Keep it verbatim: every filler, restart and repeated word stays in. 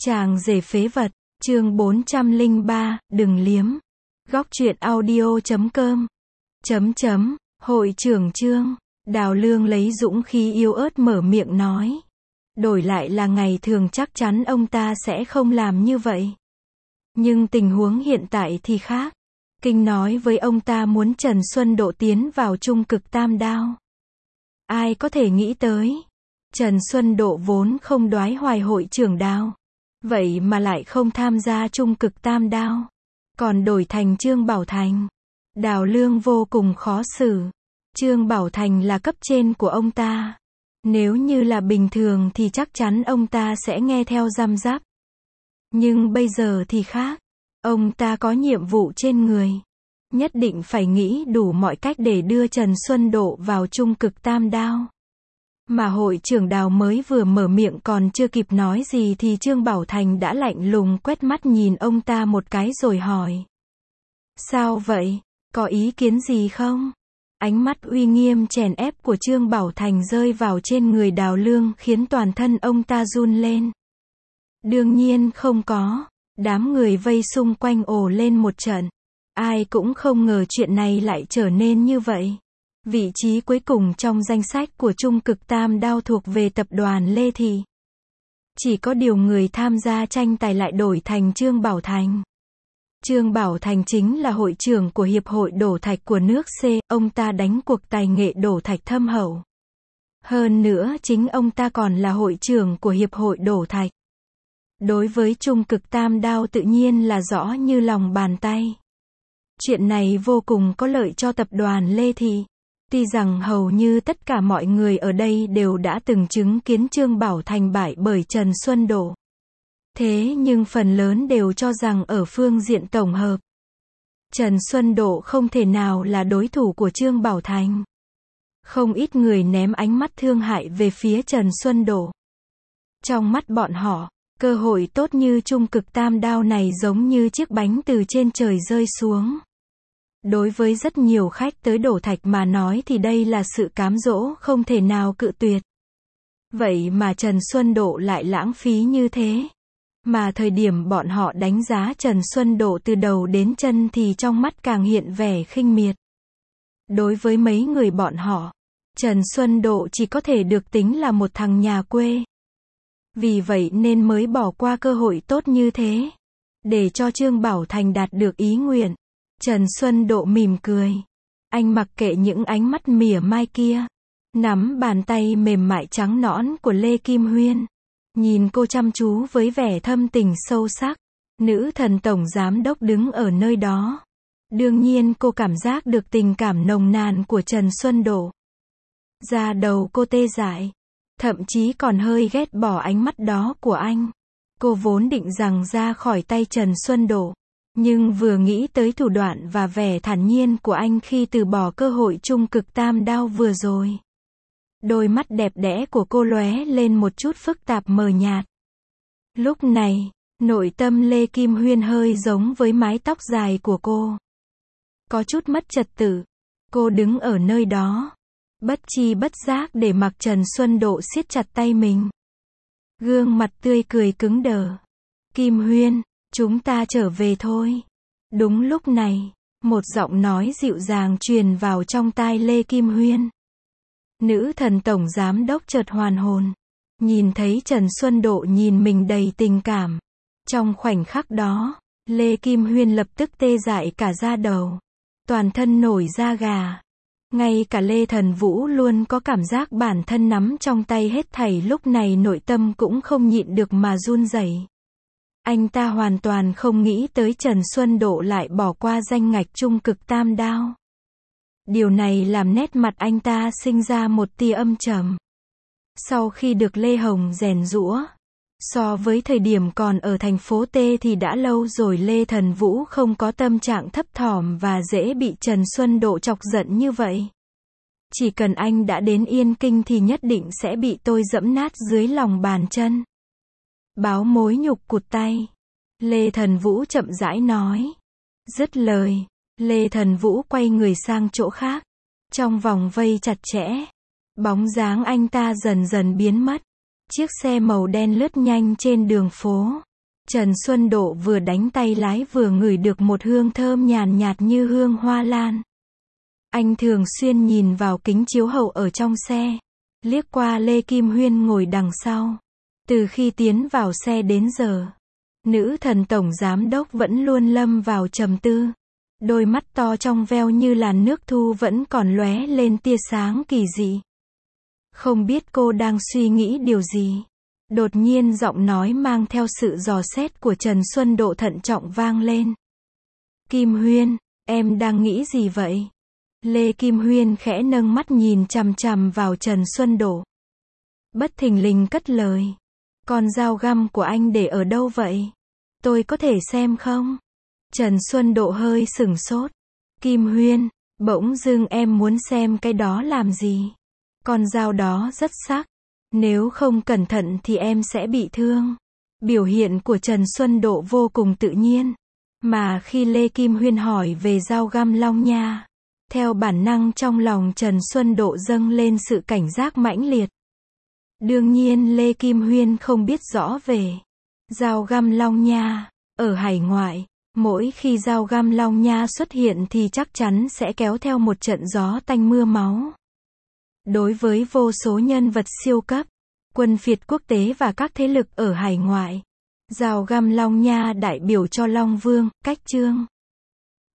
Chàng rể phế vật, chương bốn trăm lẻ ba, đừng liếm. Góc truyện audio chấm com. Chấm chấm, hội trưởng Trương, Đào Lương lấy dũng khí yếu ớt mở miệng nói. Đổi lại là ngày thường chắc chắn ông ta sẽ không làm như vậy. Nhưng tình huống hiện tại thì khác. Kinh nói với ông ta muốn Trần Xuân Độ tiến vào trung cực tam đao. Ai có thể nghĩ tới. Trần Xuân Độ vốn không đoái hoài hội trưởng Đào. Vậy mà lại không tham gia trung cực tam đao. Còn đổi thành Trương Bảo Thành. Đào Lương vô cùng khó xử. Trương Bảo Thành là cấp trên của ông ta. Nếu như là bình thường thì chắc chắn ông ta sẽ nghe theo răm rắp. Nhưng bây giờ thì khác. Ông ta có nhiệm vụ trên người. Nhất định phải nghĩ đủ mọi cách để đưa Trần Xuân Độ vào trung cực tam đao. Mà hội trưởng Đào mới vừa mở miệng còn chưa kịp nói gì thì Trương Bảo Thành đã lạnh lùng quét mắt nhìn ông ta một cái rồi hỏi. Sao vậy? Có ý kiến gì không? Ánh mắt uy nghiêm chèn ép của Trương Bảo Thành rơi vào trên người Đào Lương khiến toàn thân ông ta run lên. Đương nhiên không có. Đám người vây xung quanh ồ lên một trận. Ai cũng không ngờ chuyện này lại trở nên như vậy. Vị trí cuối cùng trong danh sách của trung cực tam đao thuộc về tập đoàn Lê Thị. Chỉ có điều người tham gia tranh tài lại đổi thành Trương Bảo Thành. Trương Bảo Thành chính là hội trưởng của Hiệp hội Đổ Thạch của nước C, ông ta đánh cuộc tài nghệ đổ thạch thâm hậu. Hơn nữa chính ông ta còn là hội trưởng của Hiệp hội Đổ Thạch. Đối với trung cực tam đao tự nhiên là rõ như lòng bàn tay. Chuyện này vô cùng có lợi cho tập đoàn Lê Thị. Tuy rằng hầu như tất cả mọi người ở đây đều đã từng chứng kiến Trương Bảo Thành bại bởi Trần Xuân Độ. Thế nhưng phần lớn đều cho rằng ở phương diện tổng hợp, Trần Xuân Độ không thể nào là đối thủ của Trương Bảo Thành. Không ít người ném ánh mắt thương hại về phía Trần Xuân Độ. Trong mắt bọn họ, cơ hội tốt như trung cực tam đao này giống như chiếc bánh từ trên trời rơi xuống. Đối với rất nhiều khách tới đổ thạch mà nói thì đây là sự cám dỗ không thể nào cự tuyệt. Vậy mà Trần Xuân Độ lại lãng phí như thế. Mà thời điểm bọn họ đánh giá Trần Xuân Độ từ đầu đến chân thì trong mắt càng hiện vẻ khinh miệt. Đối với mấy người bọn họ, Trần Xuân Độ chỉ có thể được tính là một thằng nhà quê. Vì vậy nên mới bỏ qua cơ hội tốt như thế. Để cho Trương Bảo Thành đạt được ý nguyện. Trần Xuân Độ mỉm cười. Anh mặc kệ những ánh mắt mỉa mai kia. Nắm bàn tay mềm mại trắng nõn của Lê Kim Huyên. Nhìn cô chăm chú với vẻ thâm tình sâu sắc. Nữ thần tổng giám đốc đứng ở nơi đó. Đương nhiên cô cảm giác được tình cảm nồng nàn của Trần Xuân Độ. Da đầu cô tê dại. Thậm chí còn hơi ghét bỏ ánh mắt đó của anh. Cô vốn định rằng ra khỏi tay Trần Xuân Độ. Nhưng vừa nghĩ tới thủ đoạn và vẻ thản nhiên của anh khi từ bỏ cơ hội trung cực tam đao vừa rồi. Đôi mắt đẹp đẽ của cô lóe lên một chút phức tạp mờ nhạt. Lúc này, nội tâm Lê Kim Huyên hơi giống với mái tóc dài của cô. Có chút mất trật tự. Cô đứng ở nơi đó. Bất chi bất giác để mặc Trần Xuân Độ siết chặt tay mình. Gương mặt tươi cười cứng đờ. Kim Huyên, chúng ta trở về thôi. Đúng lúc này, một giọng nói dịu dàng truyền vào trong tai Lê Kim Huyên. Nữ thần tổng giám đốc chợt hoàn hồn. Nhìn thấy Trần Xuân Độ nhìn mình đầy tình cảm. Trong khoảnh khắc đó, Lê Kim Huyên lập tức tê dại cả da đầu. Toàn thân nổi da gà. Ngay cả Lê Thần Vũ luôn có cảm giác bản thân nắm trong tay hết thảy lúc này nội tâm cũng không nhịn được mà run rẩy. Anh ta hoàn toàn không nghĩ tới Trần Xuân Độ lại bỏ qua danh ngạch trung cực tam đao. Điều này làm nét mặt anh ta sinh ra một tia âm trầm. Sau khi được Lê Hồng rèn giũa, so với thời điểm còn ở thành phố T thì đã lâu rồi Lê Thần Vũ không có tâm trạng thấp thỏm và dễ bị Trần Xuân Độ chọc giận như vậy. Chỉ cần anh đã đến Yên Kinh thì nhất định sẽ bị tôi dẫm nát dưới lòng bàn chân. Báo mối nhục cụt tay. Lê Thần Vũ chậm rãi nói. Dứt lời, Lê Thần Vũ quay người sang chỗ khác. Trong vòng vây chặt chẽ, bóng dáng anh ta dần dần biến mất. Chiếc xe màu đen lướt nhanh trên đường phố. Trần Xuân Độ vừa đánh tay lái vừa ngửi được một hương thơm nhàn nhạt như hương hoa lan. Anh thường xuyên nhìn vào kính chiếu hậu ở trong xe, liếc qua Lê Kim Huyên ngồi đằng sau. Từ khi tiến vào xe đến giờ, nữ thần tổng giám đốc vẫn luôn lâm vào trầm tư. Đôi mắt to trong veo như làn nước thu vẫn còn lóe lên tia sáng kỳ dị. Không biết cô đang suy nghĩ điều gì. Đột nhiên giọng nói mang theo sự dò xét của Trần Xuân Độ thận trọng vang lên. Kim Huyên, em đang nghĩ gì vậy? Lê Kim Huyên khẽ nâng mắt nhìn chằm chằm vào Trần Xuân Độ. Bất thình lình cất lời. Con dao găm của anh để ở đâu vậy? Tôi có thể xem không? Trần Xuân Độ hơi sửng sốt. Kim Huyên, bỗng dưng em muốn xem cái đó làm gì? Con dao đó rất sắc. Nếu không cẩn thận thì em sẽ bị thương. Biểu hiện của Trần Xuân Độ vô cùng tự nhiên. Mà khi Lê Kim Huyên hỏi về dao găm Long Nha, theo bản năng trong lòng Trần Xuân Độ dâng lên sự cảnh giác mãnh liệt. Đương nhiên Lê Kim Huyên không biết rõ về dao găm Long Nha. Ở hải ngoại, mỗi khi dao găm Long Nha xuất hiện thì chắc chắn sẽ kéo theo một trận gió tanh mưa máu. Đối với vô số nhân vật siêu cấp, quân phiệt quốc tế và các thế lực ở hải ngoại, dao găm Long Nha đại biểu cho Long Vương, Cách Chương,